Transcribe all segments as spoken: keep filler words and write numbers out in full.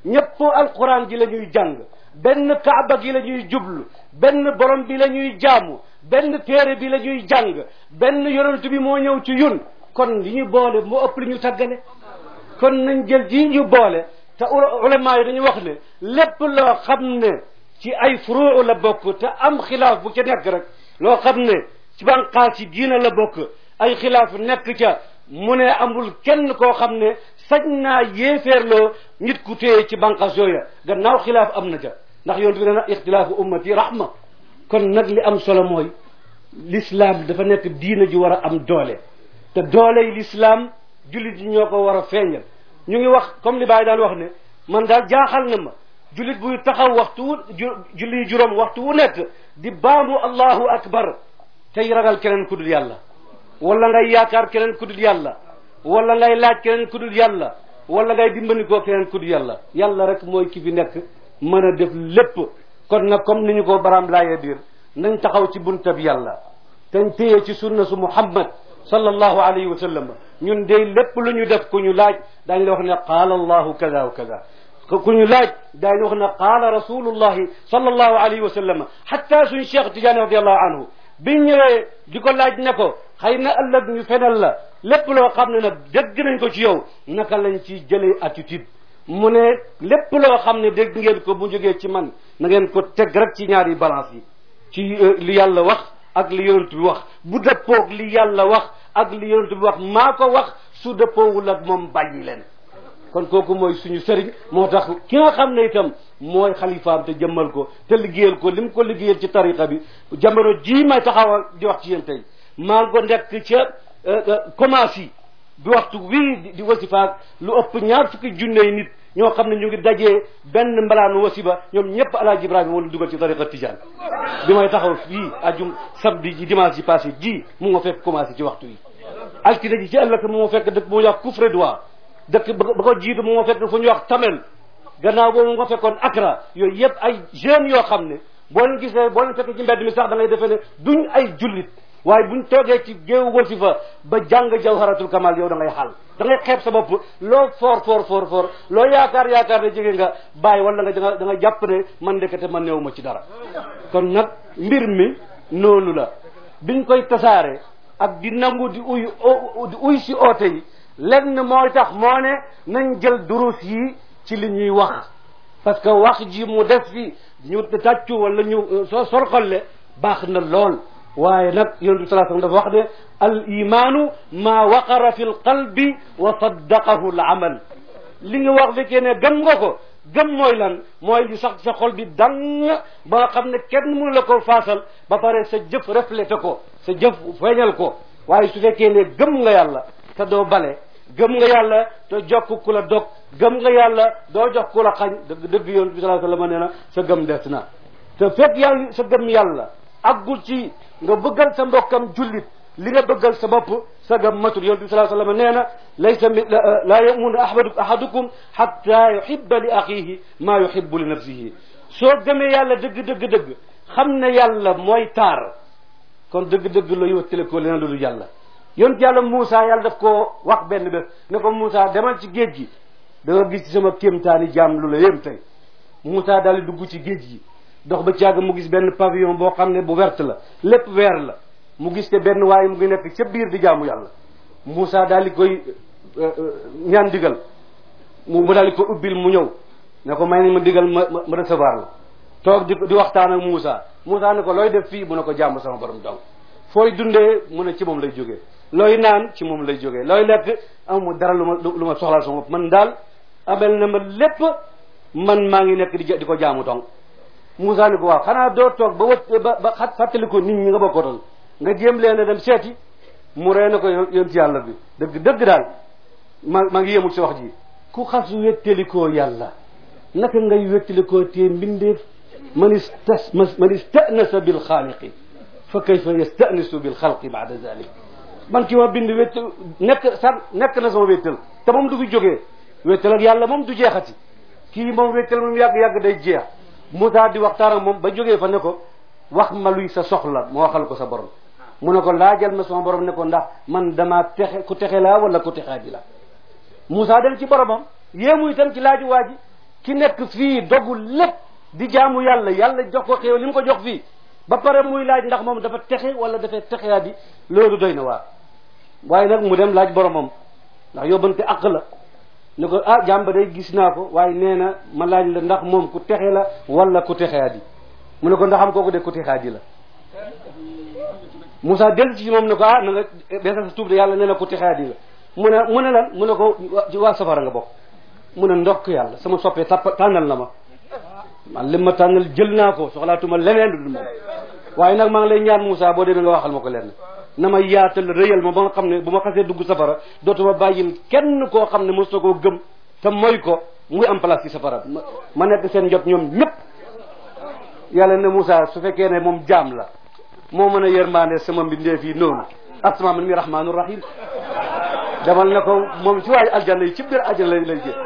ñëpp alquran ji la ñuy jàng benn kaaba gi la ñuy jublu benn borom bi la ñuy jaamu benn téere bi la ñuy jàng benn yonent bi moo ñëw ci yun kon li ñu boole moo ëpp li ñu tàggale kon nañ jël ji ñu boole te ulama yi dañu wax ne lépp loo xam ne ci ay furuu la bokk te am xilaaf bu ca nekk rek loo xam ne ci banqaas ci diina la bokk ay xilaaf nekk ca mu ne amul kenn koo xam ne sañ naa yéeféerloo nit ku téye ci banqaas yooya gannaaw xilaaf am na ca ndax yoon bi dana ixtilaafu ummati rahma kon nag li am solo mooy l'islam dafa nekk diina ji war a am doole te doole yi l'islam jullit yi ñoo ko war a feeñal ñu ngi wax comme li Baye daan wax ne man daal jaaxal na ma jullit buy taxaw waxtu wu julli juróom waxtu wu nekk di baamu allahu akbar tey ragal keneen ku dul yàlla wala ngay yaakaar keneen ku dul yàlla wala ngay laaj keneen ku dul yàlla wala ngay dimbandikoo keneen ku dul yàlla yàlla rek mooy ki fi nekk mën a def lépp kon nag comme ni ñu ko baraam laayee biir nañ taxaw ci buntab yàlla teñ téye ci sunna su muhammad sallallahu alayhi wa sallam ñun de lépp lu ñu def ku ñu laaj daañu la wax ne qaala allahu kaza wa kaza ku ñu laaj daañu wax ne qaala rasulullahi sallallahu alayhi wa sallam hatta suñ cheikh Tidiane radiallahu anhu biñ ñëwee di ko laaj ne ko xëy na ëllëg ñu fenal la lépp loo xam ne nag dégg nañ ko ci yow naka lañ ci jëlee attitude mu ne lépp loo xam ne dégg ngeen ko bu jógee ci man na ngeen ko teg rek ci ñaari balance yi ci li yàlla wax ak li yonent bi wax bu dëppoog li yàlla wax ak li yonent bi wax maa ko wax su dëppoowul ak moom bàyyi leen kon kooku mooy suñu sëriñ moo tax ki nga xam ne itam mooy xalifaam te jëmmal ko te liggéeyal ko li mu ko liggéeyal ci tariqa bi jamono jii may taxawal di wax ci yéen tey maa ngi ko nekk ca commence yi di waxtu wii di wasifaak lu ëpp ñaar fukki junney nit ñoo xam ne ñu ngi dajee benn mbalaanu wasiba ñoom ñëpp alaaji Ibrahima wala dugal ci tariqa tijaan bi may taxaw fii ajum samedi ji dimanche yi passé ji mu nga fekk commencé ci waxtu yi altine ji ci ëllëg mu nga fekk dëkk bu ñuy wax Koufredouar dëkk ba ko jiitu mu nga fekk fu ñuy wax Tamel gannaaw boobu mu nga fekkoon Accra yooyu yëpp ay jeunes yoo xam ne boo leen gisee boo leen fekk ci mbedd mi sax da ngay defee ne duñ ay jullit waaye buñ toogee ci géew wasifa ba jàng jawharatul kamal yow da ngay xal da ngay xeeb sa bopp loo foor foor foor foor loo yaakaar yaakaar ne jege nga bàyyi wala nga danga da nga jàpp ne man ndekete man néew ma ci dara kon nag mbir mi noonu la biñ koy tasaare ak di nangu di uy di uy si oote yi lenn mooy tax moo ne nañ jël durus yi ci li ñuy wax parce que wax ji mu def fi ñu tàccu wala ñu soo sorxolle baax na lool waaye nag yonent bi sallallahu alayhi wasallam dafa wax ne al imaanu maa waqara fi l qalbi wa saddaqahu l amal li nga wax fekkee ne gëm nga ko gëm mooy lan mooy li sax sa xol bi dang ba nga xam ne kenn mënu la ko faasal ba pare sa jëf reflété ko sa jëf feeñal ko waaye su fekkee ne gëm nga yàlla te doo bale gëm nga yàlla te jokk ku la dog gëm nga yàlla doo jox ku la xañ dëgg dëgg yonent bi sallallahu alayhi wasallam nee na sa gëm des na te fekk yàlla sa gëm yàlla aggul ci nga bëggal sa mbokkam jullit li nga bëggal sa bopp sa gëm matul yonent bi sallallahu alayhi wasallam nee na laysa laa yamunu ahadukum hatta yuhibba li axihi maa yuhibbu li nafsihi soo gëmee yàlla dëgg dëgg dëgg xam ne yàlla mooy taar kon dëgg dëgg la yottale ko leneen lu yàlla yonent yàlla Moussa yàlla daf koo wax benn bés ne ko Moussa demal ci géej gi da nga gis ci sama kéemtaani jaam lu la yem tey Moussa daal di dugg ci géej gi dox ba càgg mu gis benn pavillon boo xam ne bu verte la lépp vert la mu gis te benn waaye mu ngi nekk ca biir di jaamu yàlla Moussa daal di koy ñaan digal mu mu daal di ko ubbil mu ñëw ne ko may nañ ma digal ma ma recevoir la toog di di waxtaan ak Moussa Moussa ne ko looy def fii mu ne ko jaamu sama borom donc fooy dundee mu ne ci moom lay jógee looy naan ci moom lay jógee looy lekk amu dara lu ma lu ma soxlaal sama bopp man daal amel na ma lépp man maa ngi nekk di di ko jaamu donc Moussa ni ko waaw xanaa doo toog ba wët ba ba xat fàttali ko nit ñi nga bokkootal nga jéem leen a dem seeti mu ree na ko yonent yàlla bi dëgg dëgg daal ma maa ngi yemul si wax ji ku xas wéttalikoo yàlla naka ngay wéttalikoo tee mbindeef man istas man istanasa bil xaaliqi fa kayfa yastanisu bil xalqi baada zalik man ki ma bind wétt nekk sa nekk na sama wéttal te moom du fi jógee wéttal ak yàlla moom du jeexati kii moom wéttal moom yàgg-yàgg day jeex Moussa di waxtaan ak moom ba jógee fa ne ko wax ma luy sa soxla moo waxal ko sa borom mu ne ko laajal ma sama borom ne ko ndax man damaa texe ku texe laa wala ku texaa ji la Moussa dem ci boromam yéemu itam ci laaju waa ji ki nekk fii dogu lépp di jaamu yàlla yàlla jox ko xéew li mu ko jox fii ba pare muy laaj ndax moom dafa texe wala dafay texeyaa di loolu doy na waar waaye nag mu dem laaj boromam ndax yóbbante àq la ne ko ah jàmba day gis naa ko waaye nee na ma laaj la ndax moom ku texe la wala ku texeyaa di mu ne ko ndax am kooku de ku texeyaa di la Moussa dellu ci moom ne ko ah na nga beesal sa tuub de yàlla nee na ku texeyaa di la mu ne mu ne lan mu ne ko waa safara nga bokk mu ne ndokk yàlla sama soppee tàpp tànnal na ma man li ma tànnal jël naa ko soxlaatuma leneen lu dul moom waaye nag maa ngi lay ñaan Moussa boo demee nga waxal ma ko lenn na ma yaatal rëyal ma ba nga xam ne bu ma xasee dugg safara dootuma bàyyil kenn koo xam ne mos na koo gëm te mooy ko muy am place ci safara ma nekk seen njot ñoom ñëpp yàlla ne Moussa su fekkee ne moom jaam la moo mën a yërmaande sama mbindeef yi noonu asma man mi rahmaanu rahim demal na ko moom ci waaye aljanna yi ci biir aljanna lay lay jël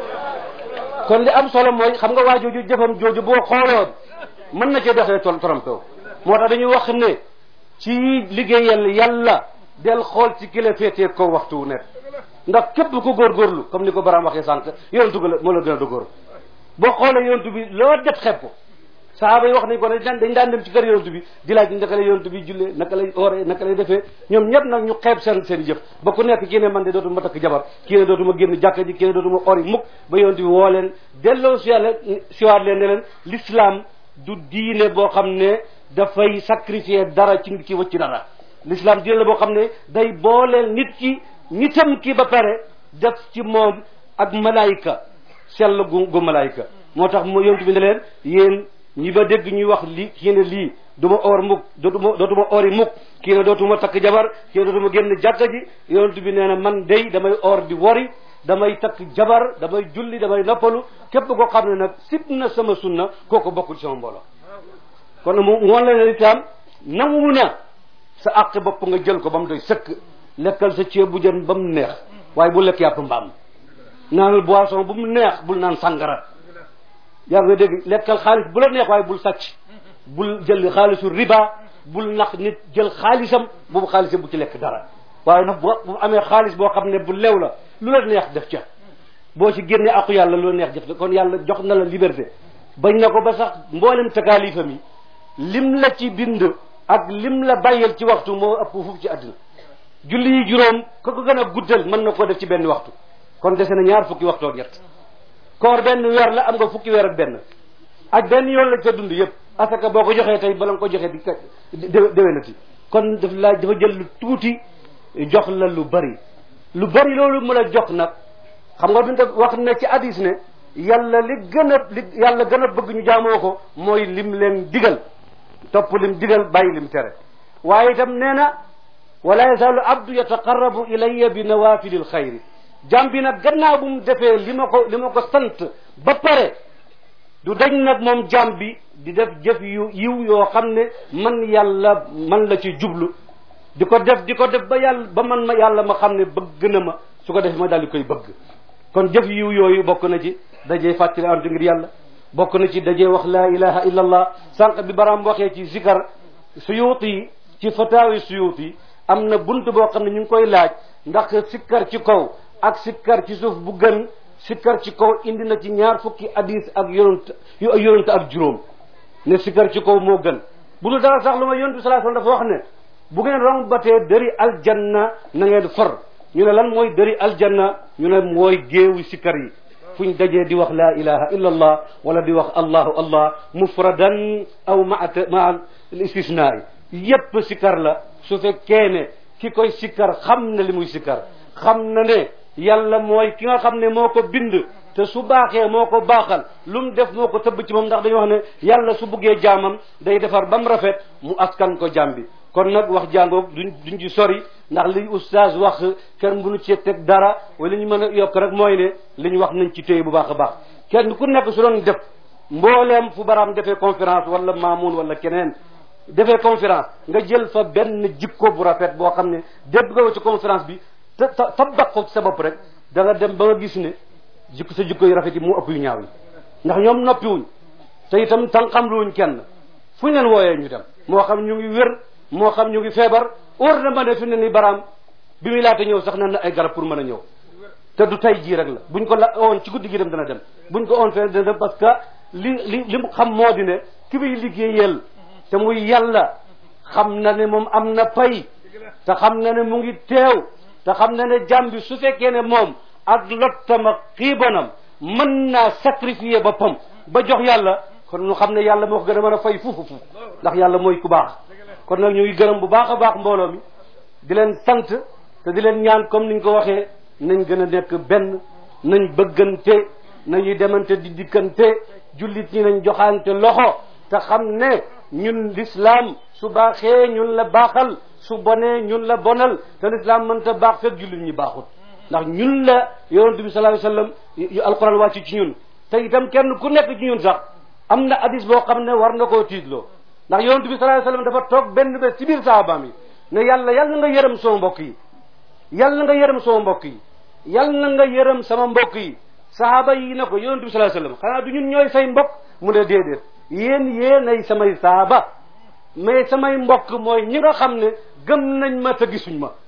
kon li am solo mooy xam nga waa jooju jëfam jooju boo xooloon mën na cee doxee tol trompé moo tax dañuy wax ne ci liggéeyal yàlla del xool ci ki la féetee ko waxtu wu nekk ndax képp ku góorgóorlu comme ni ko Baraam waxee sànq yonentu ga la moo la gën a dogóor boo xoolee yonentu bi loo def xeeb ko sahaaba yi wax nañ ko ne dañ daan dem ci kër yonentu bi di laaj naka lay yonentu bi jullee naka lay ooree naka lay defee ñoom ñëpp nag ñu xeeb seen seen jëf ba ku nekk kii ne man de dootuma takk jabar kii ne dootuma génn jàkka ji kii ne dootuma ori mukk ba yonentu bi woo leen delloo si yàlla siwaat leen ne leen l'islam du diine boo xam ne dafay sacrifier dara ci nit ki wëcc dara l'islam diine la boo xam ne day booleel nit ki nitam ki ba pare def ci moom ak malaayika sell gu gu malaayika moo tax mu yonentu bi ne leen yéen ñi ba dégg ñuy wax lii kii ne lii du ma oor mukk dootuma dootuma oori mukk kii ne dootuma takk jabar kii ne dootuma génn jàkka ji yonent bi nee na man day damay oor di wori damay takk jabar damay julli damay noppalu képp koo xam ne nag sib na sama sunna kooku bokkul sama mbooloo kon mu ngoon la ne itam nangu na sa àq bopp nga jël ko ba mu doy sëkk lekkal sa ceeb bu jën ba mu neex waaye bu lekk yàpp mbaam naanal boisson bu mu neex bul naan sàngara yaa nga dégg lekkal xaalis bu la neex waaye bul sàcc bul jël xaalisu riba bul nax nit jël xaalisam boobu xaalisam bu ci lekk dara waaye nag bu bu amee xaalis boo xam ne bu lew la lu la neex def ca boo ci génnee aqu yàlla lu la neex def kon yàlla jox na la liberté bañ na ko ba sax mboolem takaalifam yi lim la ci bind ak lim la bàyyil ci waxtu moo ëpp foofu ci àddina julli yi juróom ko ko gën a guddal mën na koo def ci benn waxtu kon dese na ñaar fukki waxtu ak ñett koor benn weer la am nga fukki weer ak benn ak benn yoon la ca dund yëpp asaka boo ko joxee tey bala nga ko joxee di déwénati kon daf la dafa jël lu tuuti jox la lu bari lu bari loolu mu la jox nag xam nga duñ wax na ci hadis ne yàlla li gën a li yàlla gën a bëgg ñu jaamoo ko mooy lim leen digal topp lim digal bàyyi lim tere waaye itam nee na wala yazaalu abdu yataqarrabu ilayya bi nawafilil xayri jàm bi nag gannaaw bu mu defee li ma ko li ma ko sant ba pare du dañ nag moom jàm bi di def jëf yu yiw yoo xam ne man yàlla man la ci jublu di ko def di ko def ba yàlla ba man ma yàlla ma xam ne bëgg na ma su ko defee ma daal di koy bëgg kon jëf yiw yooyu bokk na ci dajee fàttali antu ngir yàlla bokk na ci dajee wax laa ilaha illa allah sànq bi baraam waxee ci zikar suyuuti yi ci fataawi suyuuti yi am na bunt boo xam ne ñu ngi koy laaj ndax sikkar ci kaw ak sikkar ci suuf bu gën sikkar ci kaw indi na ci ñaar fukki hadis ak yonent yu yonent ak juróom ne sikkar ci kaw moo gën bu dul dara sax lu ma yonent bi sallallahu alayhi wasallam dafa wax ne bu ngeen rombatee dëri aljanna na ngeen for ñu ne lan mooy dëri aljanna ñu ne mooy géewu sikkar yi fuñ dajee di wax laa ilaha illa allah wala di wax allahu allah mufradan aw maa maa istisnaa yi yépp sikkar la su fekkee ne ki koy sikkar xam na li muy sikkar xam na ne yàlla mooy ki nga xam ne moo ko bind te su baaxee moo ko baaxal lu mu def moo ko tëbb ci moom ndax dañu wax ne yàlla su buggee jaamam day defar ba mu rafet mu askan ko jaam bi kon nag wax jàngoog duñ duñ ci sori ndax li oustaz wax kenn mënu ci teg dara wala li ñu mën a yokk rek mooy ne li ñu wax nañ ci téye bu baax a baax kenn ku nekk su doon def mbooleem fu baraam defee conférence wala maamun wala keneen defee conférence nga jël fa benn jikko bu rafet boo xam ne dégg nga ci conférence bi te tabax ko ci sa bopp rek da nga dem ba nga gis ne jikko sa jikko yu rafet yi mu ëpp yu ñaaw yi ndax ñoom noppiwuñ te itam tan xam luwuñ kenn fu ñu leen wooyee ñu dem moo xam ñu ngi wér moo xam ñu ngi feebar óor na ma ne fi ne ni baraam bi muy laata ñëw sax nan na ay garab pour mën a ñëw te du tay jii rek la buñ ko la oon ci guddi gi dem dana dem buñ ko oon fee dana dem parce que li li li mu xam moo di ne ki muy liggéeyal te muy yàlla xam na ne moom am na pay te xam na ne mu ngi teew te xam na ne jàmm bi su fekkee ne moom ak lottam ak xiibanam mën naa sacrifier boppam ba jox yàlla kon ñu xam ne yàlla moo ko gën a mën a fay fuufu fuuf ndax yàlla mooy ku baax kon nag ñu ngi gërëm bu baax a baax mbooloo mi di leen sant te di leen ñaan comme niñ ko waxee nañ gën a nekk benn nañ bëggante nañuy demante di dikkante jullit ñi nañ joxante loxo te xam ne ñun l'islam su baaxee ñun la baaxal su bonee ñun la bonal te l'islam mënta baax fekk jullit ñi baaxut ndax ñun la yonent bi sallallahu alayhi wasallam yu alquran wàcc ci ñun te itam kenn ku nekk ci ñun sax am na hadis boo xam ne war nga koo tiitloo ndax yonent bi sallallahu alayhi wasallam dafa toog benn bés ci biir saabaam yi ne yàlla yàlla nga yërëm sama mbokk yi yàlla nga yërëm sama mbokk yi yàlla nga yërëm sama mbokk yi sahaaba yi ne ko yonent bi sallallahu alayhi wasallam xanaa du ñun ñooy say mbokk mu ne déedéet yéen yéenay samay saaba mais samay mbokk mooy ñi nga xam ne gëm nañ ma te gisuñ ma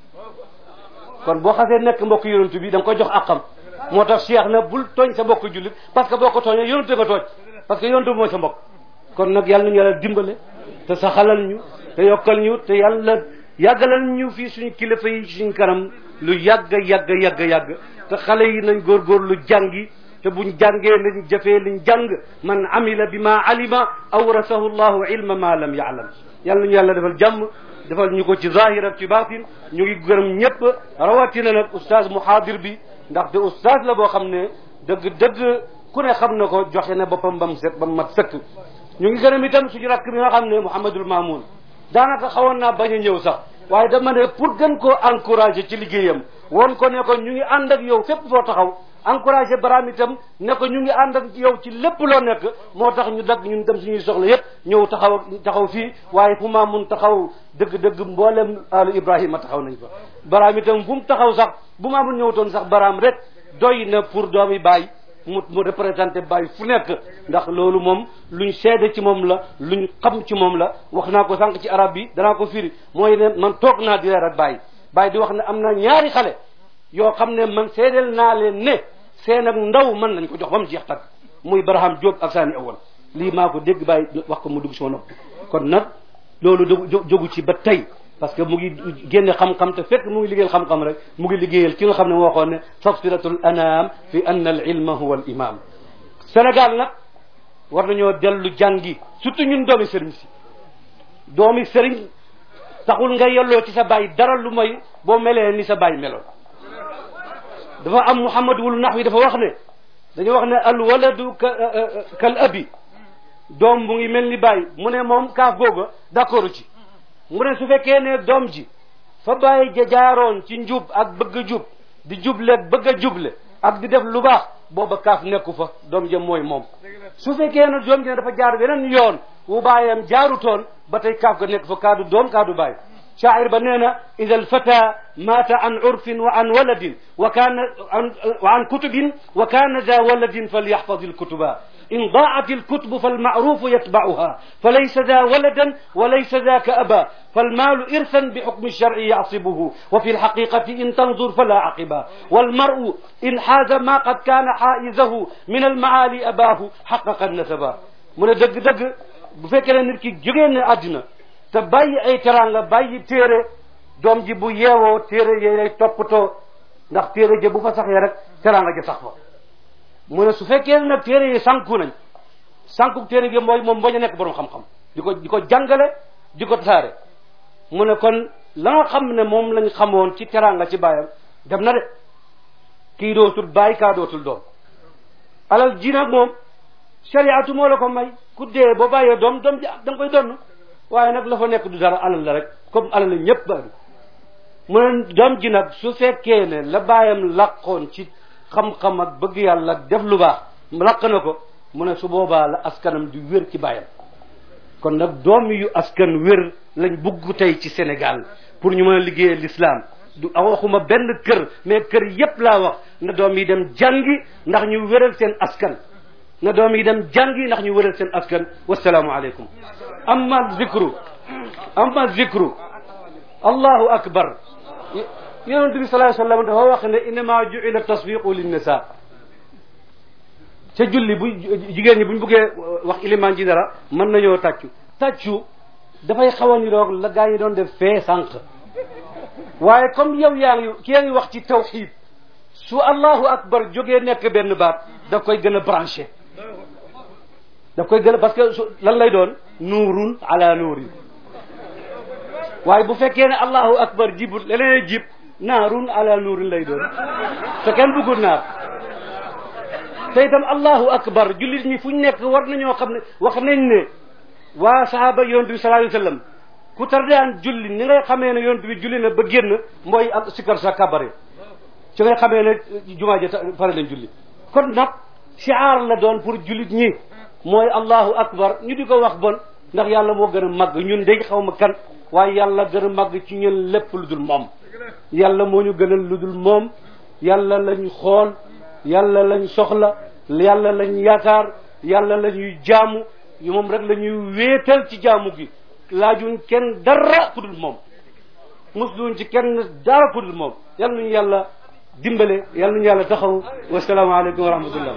kon boo xasee nekk mbokk yonent bi da nga koy jox àqam moo tax Cheikh na bul tooñ sa mbokk jullit parce que boo ko tooñee yonent nga tooñ parce que yonent bi mooy sa mbokk kon nag yàlla nañu yàlla dimbale te saxalal ñu te yokkal ñu te yàlla yàggalal ñu fii suñu kilifa yi suñu kanam lu yàgg yàgg yàgg yàgg te xale yi nañ góorgóor lu jàngi te buñ jàngee nañ jëfee liñ jàng man amila bi ma alima awrasahu llahu ilma ma lam yaalam yàlla nañu yàlla defal jàmm defal ñu ko ci zahir ak ci baatin ñu ngi gërëm ñëpp rawatina nag oustaz muhaadir bi ndaxte oustaz la boo xam ne dëgg dëgg ku ne xam na ko joxe na boppam ba mu set ba mu mat sëkk ñu ngi gërëm itam suñu rakk bi nga xam ne Mouhamadul Mamoun daanaka xawoon naa bañ a ñëw sax waaye dama ne pour gën koo encourager ci liggéeyam woon ko ne ko ñu ngi ànd ak yow fépp foo taxaw encourager baraam itam ne ko ñu ngi ànd ak yow ci lépp loo nekk moo tax ñu dagg ñun dem suñuy soxla yépp ñëw taxaw taxaw fii waaye fu Mamoun taxaw dëgg-dëgg mboolem alu Ibrahima taxaw nañ fa baraam itam fu mu taxaw sax bu Mamoun ñëwutoon sax baraam rek doy na pour doomi baay mu mu représenté Baye fu nekk ndax loolu moom luñ seede ci moom la luñ xam ci moom la wax naa ko sànq ci arab bi danaa ko firi mooy ne man toog naa di reer ak Baye Baye di wax ne am na ñaari xale yoo xam ne man seedeel naa leen ne seen ak ndaw mën nañ ko jox ba mu jeex tag muy Barham Diop ak Sani Awal lii maa ko dégg Baye wax ko mu dugg sama nopp kon nag loolu jógu ci ba tey parce que mu ngi génne xam-xam te fekk mu ngi liggéeyal xam-xam rek mu ngi liggéeyal ki nga xam ne moo waxoon ne tafsiratul anam fi anna al ilma huwa al imam Sénégal nag war nañoo dellu jàngi surtout ñun doomi sëriñ si doomi sëriñ taxul nga yelloo ci sa baay dara lu may boo melee ni sa baay meloon dafa am Muhammad wul Nahwi dafa wax ne dañu wax ne al waladu kal abi doom bu ngi mel ni baay mu ne moom kaaf googa d'accord ci mu ne su fekkee ne doom ji fa bàyyi ja jaaroon ci njub ak bëgg a jub di juble bëgg a juble ak di def lu baax booba kaaf nekku fa doom ja mooy moom su fekkee ne doom ji ne dafa jaar beneen yoon wu bàyyam jaarutoon ba tey kaaf ga nekk fa kaadu doom kaadu bàyyi shaa'ir ba nee na ida alfata maata an urfin wa an waladin wa kaana wa an kutubin wa kaana da waladin falyaxfad alkutuba إن ضاعت الكتب فالمعروف يتبعها فليس ذا ولدا وليس ذاك أبا فالمال إرثا بحكم الشرع يعصبه وفي الحقيقة إن تنظر فلا عقبا والمرء إن حاز ما قد كان حائزه من المعالي أباه حقق النسبا من دق دق بفكرة نركي جغين أدنى تباي أي تران باي تيري دوم جي بو ييو تيري يي توبتو ndax téere je bu fa saxee rek teraanga ja sax fa mu ne su fekkee nag téere yi sànku nañ sànku téere gi mooy moom bañ a nekk borom xam-xam di ko di ko jàngale di ko tasaare mu ne kon la nga xam ne moom lañ xamoon ci teraanga ci baayam dem na de kii dootul baay kaa dootul doom alal ji nag moom shariatu moo la ko may ku dee boo bàyyee doom doom ji da nga koy donn waaye nag la fa nekk du dara alal la rek comme alal la ñëpp bari mu ne doom ji nag su fekkee ne la baayam laqoon ci xam-xam ak bëgg yàlla ak def lu baax laq na ko mu ne su boobaa la askanam di wér ci baayam kon nag doom yu askan wér lañ bugg tey ci Sénégal pour ñu mën a liggéeyal l'islam du waxuma benn kër mais kër yépp laa wax na doom yi dem jàngi ndax ñu wéral seen askan na doom yi dem jàngi ndax ñu wéral seen askan wasalaamu aleykum amma zikru amma zikru allahu akbar yonent bi sallallahu alayhi wasallam dafa wax ne innama ju'ila tasfiqu linnisa ca julli bu jigéen ñi buñ buggee wax ilimaan ji dara mën nañoo tàccu tàccu dafay xaw a niroog la gaa yi doon def fee sànq waaye comme yow yaa ngi ki yaa ngi wax ci tawxid su allahu akbar jógee nekk benn baat daf koy gën a branché daf koy gën a parce que su lan lay doon nuurun ala nuurin waaye bu fekkee ne allahu akbar jibut leneen jib naarun ala nuurin lay doon te kenn bëggul naar te itam allahu akbar jullit ñi fu ñu nekk war nañoo xam ne wax nañ ne waa sahaaba yonent bi sallallahu alayhi wasallam ku tardaan julli ni ngay xamee ne yonent bi julli na ba génn mooy ak sikkar sa kabare ci ngay xamee ne jumaa ja pare nañ julli kon nag shi'ar la doon pour jullit ñi mooy allahu akbar ñu di ko wax bon ndax yàlla moo gën a màgg ñun day xaw ma kan waaye yàlla gën a màgg ci ñun lépp lu dul moom yàlla moo ñu gënal lu dul moom yàlla lañ xool yàlla lañ soxla yàlla lañ yaakaar yàlla la ñuy jaamu moom rek la ñuy wéetal ci jaamu gi laajuñ kenn dara ku dul moom musluñ ci kenn dara ku dul moom yàlla nañu yàlla dimbale yàlla nañu yàlla taxaw wasalaamaaleykum wa rahmatullah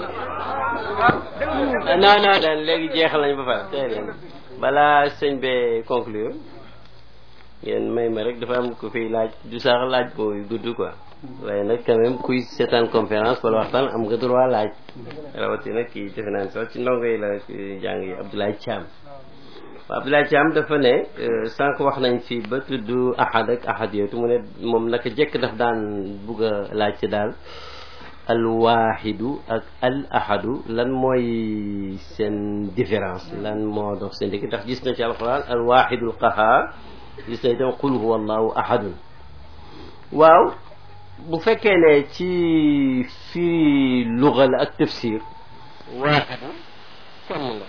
non non dan léegi jeexal nañ ba pare tey leen balaa sëñ be conclure ngeen may ma rek dafa am ku fiy laaj du sax laaj booy gudd quoi waaye nag quand même kuy seetaan conférence wala waxtaan am nga droit laaj rawatina kii defe naa sax ci ndongo yi la jàng yi Abdoulaye Thiam waaw Abdoulaye Thiam dafa ne sànq wax nañ fi ba tudd ahad ak ahad yooyu mu ne moom naka jekk daf daan bugg a laaj ci daal al waahidu ak al ahadu lan mooy seen différence lan moo dox seen dëkk ndax gis na ci alquran al waahidul qahaar gis na itam qul huwa allahu ahadun waaw bu fekkee ne ci fii luga la ak tafsir waahidu kenn la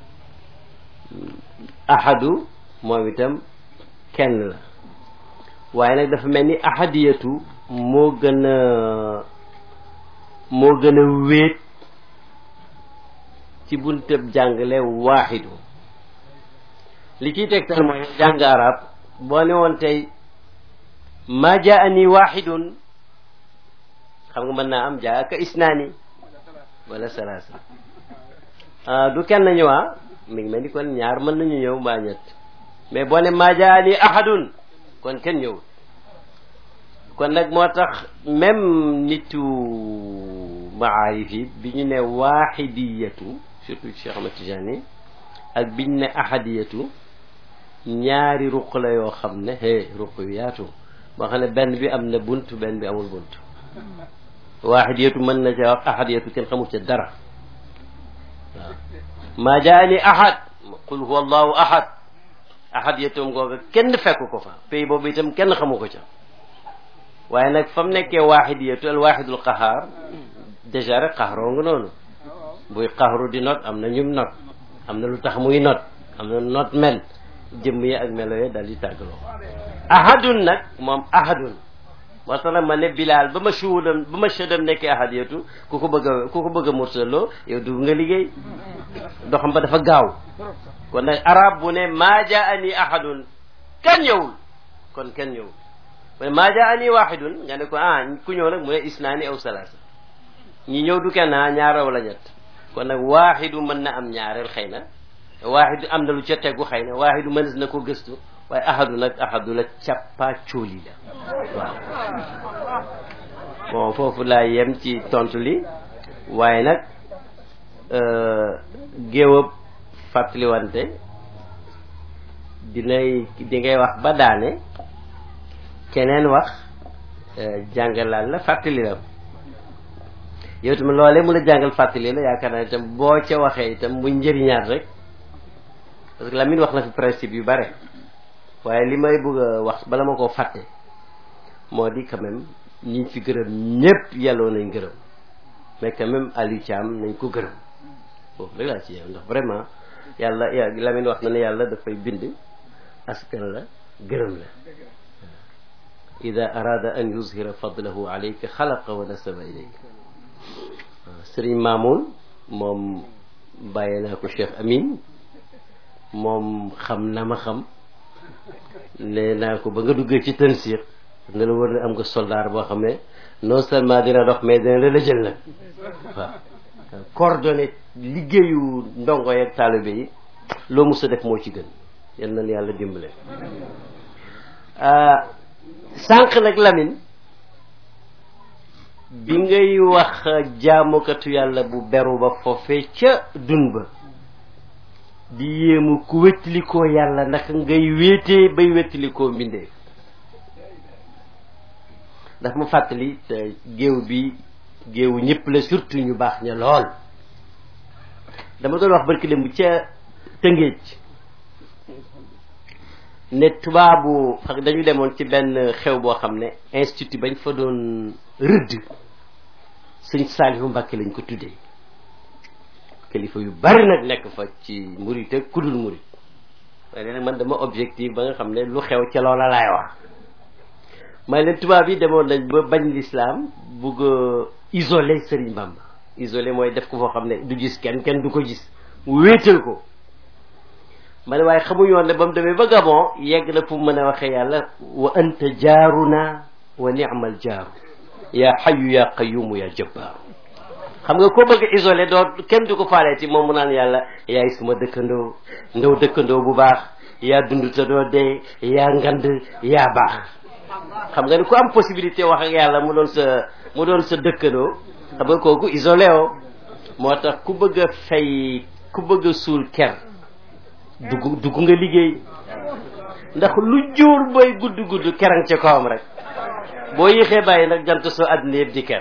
ahadu moom itam kenn la waaye nag dafa mel ni ahadiyatu moo gën a moo gën a wéet ci buntëb jàngale waaxidu li ciy tegtal mooy jàng arab boo ne woon tey ma jaani waaxidun xam nga mën naa am jaa ka isnaani wala salaasa du kenn ñëwaa mi ngi mel ni kon ñaar mën nañu ñëw mbaa ñett mais boo ne ma jaani ahadun kon kenn ñëwul kon nag moo tax même nitu maarif yi bi ñu ne waaxidiyatu surtout Cheikh Ahmad Tijani ak bi ñu ne ahadiyatu ñaari ruq la yoo xam ne hé ruq yu yaatu boo xam ne benn bi am na bunt benn bi amul bunt waaxidiyatu mën na ca wax ahadiyatu kenn xamul ca dara waaw maa jaani ahad qul huwa allahu ahad ahadiyatum googa kenn fekk ko fa pays boobu itam kenn xamu ko ca waaye nag fa mu nekkee waaxidiyatu al waaxidul qahaar dèjà rek qaharoo nga noonu buy qaharu di not am na ñum not am na lu tax muy not am na not mel jëmm yi ak melo yi daal di tàggaloo ahadun nag moom ahadun moo tax nag ma ne Bilaal ba ma shuudam ba ma shadam nekkee ahadiyatu ku ko bëgg a ku ko bëgg a mursaloo yow dugg nga liggéey doxam ba dafa gaaw kon nag arab bu ne maa jaani ahadun kenn ñëwul kon kenn ñëwul mais maa jaani waaxidun nga ne ko ah ku ñëw nag mu ne isnaani aw salaasa ñi ñëw du kenn ah ñaar wala ñett kon nag waaxidu mën na am ñaareel xëy na waaxidu am na lu ca tegu xëy na waaxidu mënees na ko gëstu waaye ahadu nag ahadu la cappa cooli la waaw bon foofu laa yem ci tontu li waaye nag géewab fàttaliwante dinay di ngay wax ba daane keneen wax jàngalaal la fàttali la yow tamit loolee mu la jàngal fàttali la yaakaar naa itam boo ca waxee itam mu njëriñaat rek parce que Lamine wax na fi principe yu bare waaye li may bëgg a wax bala ma koo fàtte moo di quand même ñiñ fi gërëm ñépp yelloo nañ gërëm mais quand même Aliou Thiam nañ ko gërëm foofu rek laa ci yow ndax vraiment yàlla Lamine wax na ne yàlla dafay bind askan la gërëm la ida arada an yuzhira fadlahu alayka xalaqa wa nasaba ilayka Sëriñ Maamoun moom bàyyee naa ko Cheikh Amin moom xam na ma xam nee naa ko ba nga duggee ci tansiir na la wër ne am nga soldat boo xam ne non seulement dina dox mais dina la la jël nag waaw coordonné liggéeyu ndongo yeeg taalibe yi loo mus a def moo ci gën yal na yàlla dimbale sànq nag Lamine bi ngay wax jaamukatu yàlla bu beru ba foofee ca dun ba di yéemu ku wéttilikoo yàlla naka ngay wéetee bay wéttilikoo mbindee daf ma fàttali te géew bi géewu ñëpp la surtout ñu baax ña lool dama doon wax barki démb ca Tëngéej ne tubaabu xam dañu demoon ci benn xew boo xam ne institut bañ fa doon rëdd sëñ Saalihu Mbàkke lañ ko tuddee kilifa yu bari nag nekk fa ci murit ak kudul murit waaye nag man dama objectif ba nga xam ne lu xew ca loola laay wax may leen tubaab yi demoon nañ ba bañ l'islam bugg a isolé Sëriñ Bamba isolé mooy def ko foo xam ne du gis kenn kenn du ko gis mu wéetal ko ma ne waaye xamuñu woon ne ba mu demee ba Gabon yegg na fu mu mën a waxee yàlla wa anta jaaruna wa ni'mal jaaru yaa xayu yaa qayumu yaa jabbaaru xam nga koo bëgg isolé doo kenn du ko faale ci moom mu naan yàlla yaay suma dëkkandoo ndaw dëkkandoo bu baax yaa dund te doo dee yaa ngand yaa baax xam nga ni ku am possibilité wax ak yàlla mu doon sa mu doon sa dëkkandoo xam nga kooku isolé o moo tax ku bëgg a fay ku bëgg a suul ker dugg dugg nga liggéey ndax lu jóor booy gudd gudd kerang ca kawam rek boo yéexee bàyyi nag jant soo àddina yëpp di ker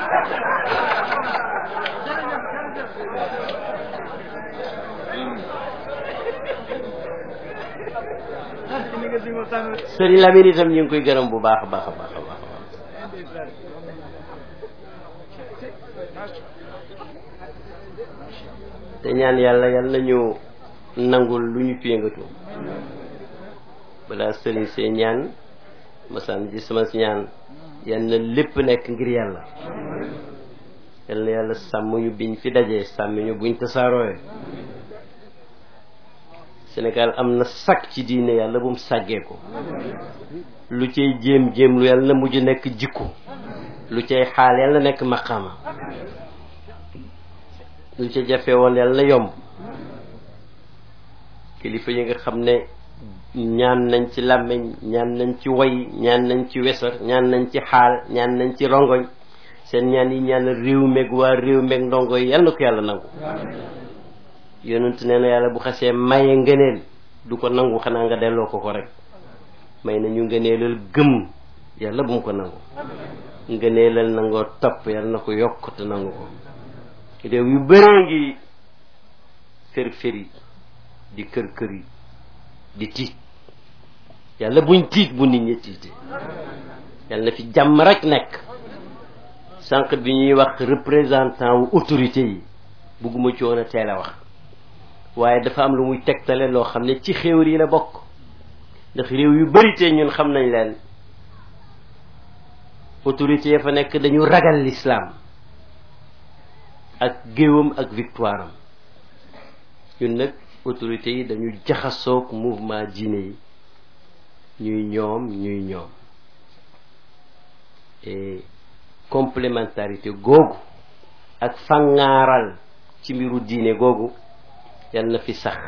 Sëriñ Lamine itam ñu ngi koy gërëm bu baax a baax a baax a baax te ñaan yàlla yàlla nañu nangul lu ñu fi yëngatu balaa sëriñ see ñaan masaan ji sama ñaan yal na lépp nekk ngir yàlla yal na yàlla sàmm ñu biñ fi dajee sàmm ñu buñ tasaarooyee Sénégal am na sag ci diine yàlla bu mu sàggee ko lu cay jéem jéem lu yàlla na mujj nekk jikko lu cay xaal yàlla na nekk maqaama lu ca jafe woon yàlla na yomb kilifa yi nga xam ne ñaan nañ ci làmmiñ ñaan nañ ci woy ñaan nañ ci wesar ñaan nañ ci xaal ñaan nañ ci rongoñ seen ñaan yi ñaan réew meeg waa réew meeg ndongo yi yàlla na ko yàlla nangu yonent nee na yàlla bu xasee maye ngëneel du ko nangu xanaa nga delloo ko ko rek may nañu ngëneelal gëm yàlla bu mu ko nangu ngëneelal nangoo topp yàlla na ko yokk te nangu ko réew yu bëree ngi fër-fëri di kër-kër yi di tiit yàlla buñ tiit bu nit ñi tiite yàlla na fi jàmm rek nekk sànq bi ñuy wax représentant wu autorité yi bugguma ci woon a teel a wax waaye dafa am lu muy tegtale loo xam ne ci xéewal yi la bokk ndax réew yu bari te ñun xam nañ leen autorité ya fa nekk dañu ragal l'islam ak géewam ak victoire am ñun nag autorités yi dañu jaxasoog mouvement diine yi ñuy ñoom ñuy ñoom et complémentarité googu ak fangaaral ci mbiru diine googu yal na fi sax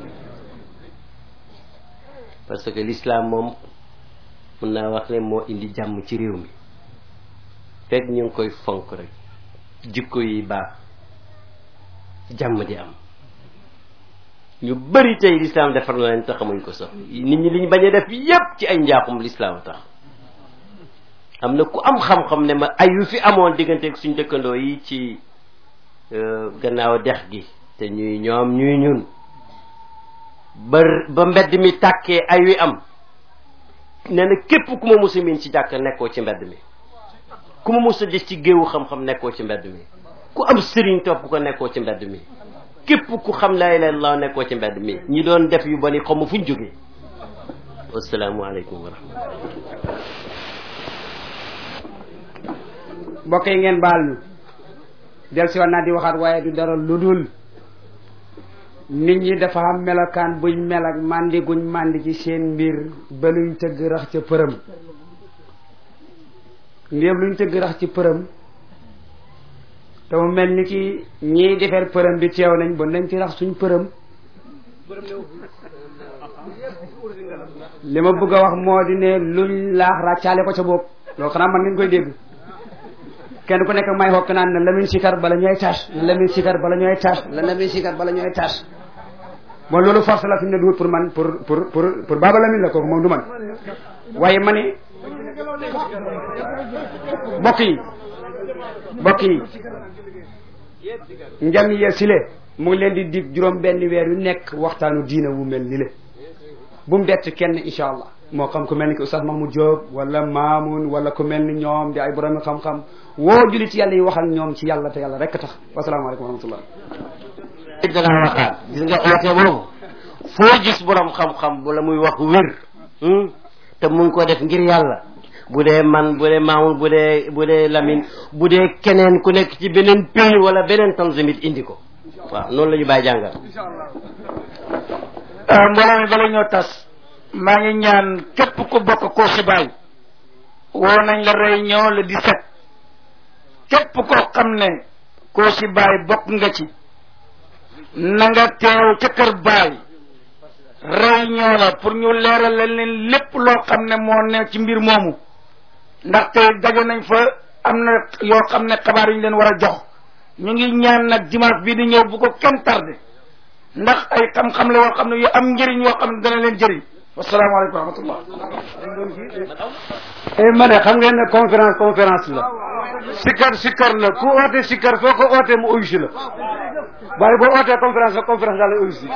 parce que l'islam moom mun naa wax ne moo indi jàmm ci réew mi fekk ñu ngi koy fonk rek jikko yi baax jàmm di am ñu bari tey l'islam defar na leen te xamuñ ko sax nit ñi li ñu bañ a def yépp ci ay njaaxum l'islam tax am na ku am xam-xam ne ma ay yu fi amoon digganteeg suñ dëkkandoo yi ci gannaaw dex gi te ñuy ñoom ñuy ñun ba ba mbedd mi tàkkee ay wi am nee na képp ku ma musa miin ci jàkk nekkoo ci mbedd mi ku ma musa gis ci géewu xam-xam nekkoo ci mbedd mi ku am sëriñ topp ko nekkoo ci mbedd mi képp ku xam laa ilaaha illallaah nekkoo ci mbedd mi ñi doon def yu bari xamu fuñ jógee wassalaamu aleykum wa rahmatullah mbokk yi ngeen baal ñu del si war naa di waxaat waaye du dara lu dul nit ñi dafa am melokaan buñ mel ak màndi guñ màndi ci seen mbir ba luñ tëgg rax ca përëm ndéem luñ tëgg rax ci përëm te mu mel ni ki ñiy defar përëm bi teew nañ bon nañ ci rax suñ përëm li ma bëgg a wax moo di ne luñ laax ràccaale ko ca bopp loolu xanaa man ngeen koy dégg kenn ku nekk may xokk naan na lamin sikar bala ñooy taas na lamin sikar bala ñooy taas la lamin sikar bala ñooy taas bon loolu force la fi mu ne duut pour man pour pour pour pour Baba Lamine la kooku moom du man waaye ma ne bokk yi bokk yi Njamiya Sile mu ngi leen di dig juróom benn weer yu nekk waxtaanu diina wu mel ni le bu mu bett kenn incha allah moo xam ku mel ni ki Oustaz Mahmoud Diop wala Mamoun wala ku mel ni ñoom di ay borom xam-xam woo julli ci yàlla yi waxal ñoom ci yàlla te yàlla rekk tax wasalaamaaleykum wa rahmatullah danaa waxaat gis nga oote boobu foo gis borom xam-xam bu la muy wax wér te mu ngi ko def ngir yàlla bu dee man bu dee Mamoun bu dee bu dee Lamine bu dee keneen ku nekk ci beneen pays wala beneen tanzimit indi ko waaw noonu la ñu bàyyi jàngal mbooloo mi bala ñoo tas maa ngi ñaan képp ku bokk koo xibaay woo nañ la réunion le dix-sept képp koo xam ne koo xibaay bokk nga ci na nga teew ca kër baay réunion la pour ñu leeral leen lépp loo xam ne moo ne ci mbir moomu ndaxte daje nañ fa am na yoo xam ne xabaar yu ñu leen war a jox ñu ngi ñaan nag dimanche bii di ñëw bu ko kenn tardé ndax ay xam-xam la yoo xam ne yu am njëriñ yoo xam ne dana leen jëriñ wasalaamaaleykum wa rahmatullah ma ne xam ngeen ne conférence conférence la sikkar sikkar la ku oote sikkar foo ko ootee mu uysi la waaye boo ootee conférence la conférence daal lay uysi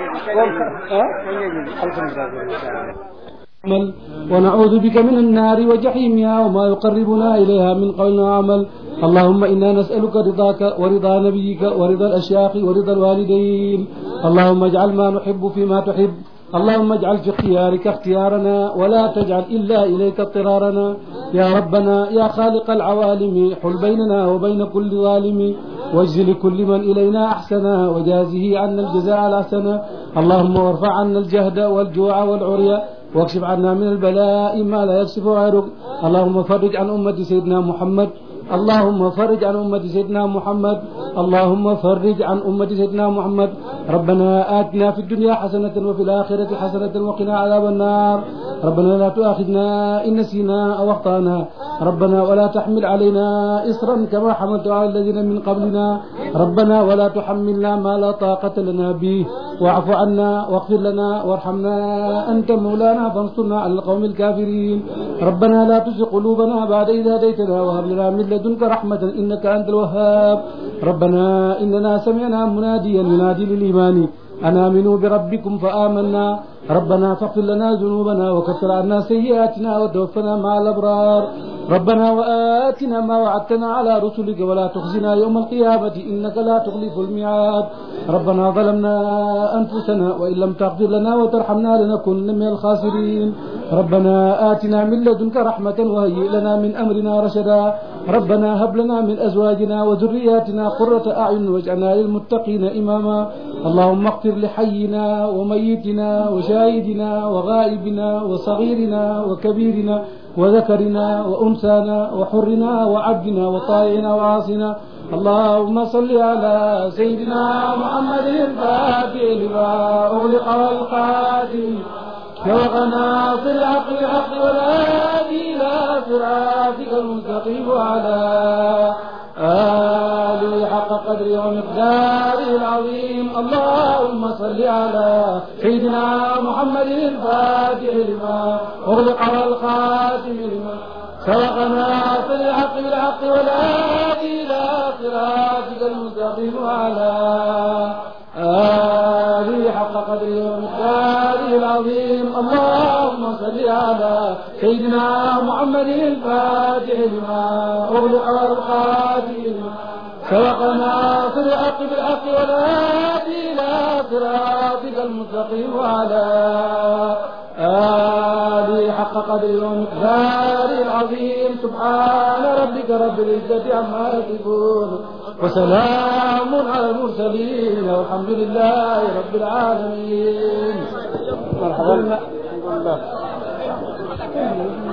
ونعوذ بك من النار وجحيمها وما يقربنا إليها من قول وعمل اللهم إنا نسألك رضاك ورضا نبيك ورضا الأشياخ ورضا الوالدين اللهم اجعل ما نحب فيما تحب اللهم اجعل في اختيارك اختيارنا ولا تجعل إلا إليك اضطرارنا يا ربنا يا خالق العوالم حل بيننا وبين كل ظالم واجز لكل من إلينا أحسنا وجازه عنا الجزاء الحسنة اللهم وارفع عنا الجهد والجوع والعري واكشف عنا من البلاء ما لا يكشف غيرك اللهم فرج عن أمة سيدنا محمد اللهم فرج عن أمة سيدنا محمد اللهم فرج عن أمة سيدنا محمد ربنا آتنا في الدنيا حسنة وفي الآخرة حسنة وقنا عذاب النار ربنا لا تؤاخذنا إن نسينا أو أخطأنا ربنا ولا تحمل علينا إصرا كما حملت على الذين من قبلنا ربنا ولا تحملنا ما لا طاقة لنا به واعف عنا واغفر لنا وارحمنا أنت مولانا فانصرنا على القوم الكافرين ربنا لا تزغ قلوبنا بعد إذ هديتنا وهب لنا من لدنك رحمة إنك أنت الوهاب ربنا إننا سمعنا مناديا ينادي للإيمان أن آمنوا بربكم فآمنا ربنا فاغفر لنا ذنوبنا وكفر عنا سيئاتنا وتوفنا مع الأبرار ربنا وآتنا ما وعدتنا على رسلك ولا تخزنا يوم القيامة إنك لا تخلف الميعاد ربنا ظلمنا أنفسنا وإن لم تغفر لنا وترحمنا لنكن من الخاسرين ربنا آتنا من لدنك رحمة وهيئ لنا من أمرنا رشدا ربنا هب لنا من أزواجنا وذرياتنا قرة أعين واجعلنا للمتقين إماما اللهم اغفر لحينا وميتنا وشاهدنا وغائبنا وصغيرنا وكبيرنا وذكرنا وأنثانا وحرنا وعبدنا وطائعنا وعاصنا اللهم صل على سيدنا محمد الفاتح لما أغلق والقاتل سبقنا في الحق بالحق والهادي إلى صراطك المستقيم وعلى آله حق قدره ومقداره العظيم اللهم صل على سيدنا محمد الفاتح لما أغلق والخاتم لما سبقنا في الحق بالحق والهادي إلى صراطك المستقيم وعلى آله حق قدره ومقداره العظيم اللهم صل على سيدنا محمد الفاتح لما أغلق والخاتم لما سبقنا في الحق بالحق والهادي إلى صراطك المستقيم وعلى آله حق قدره ومقداره العظيم سبحان ربك رب العزة عما يصفون وسلام على المرسلين والحمد لله رب العالمين مرحبا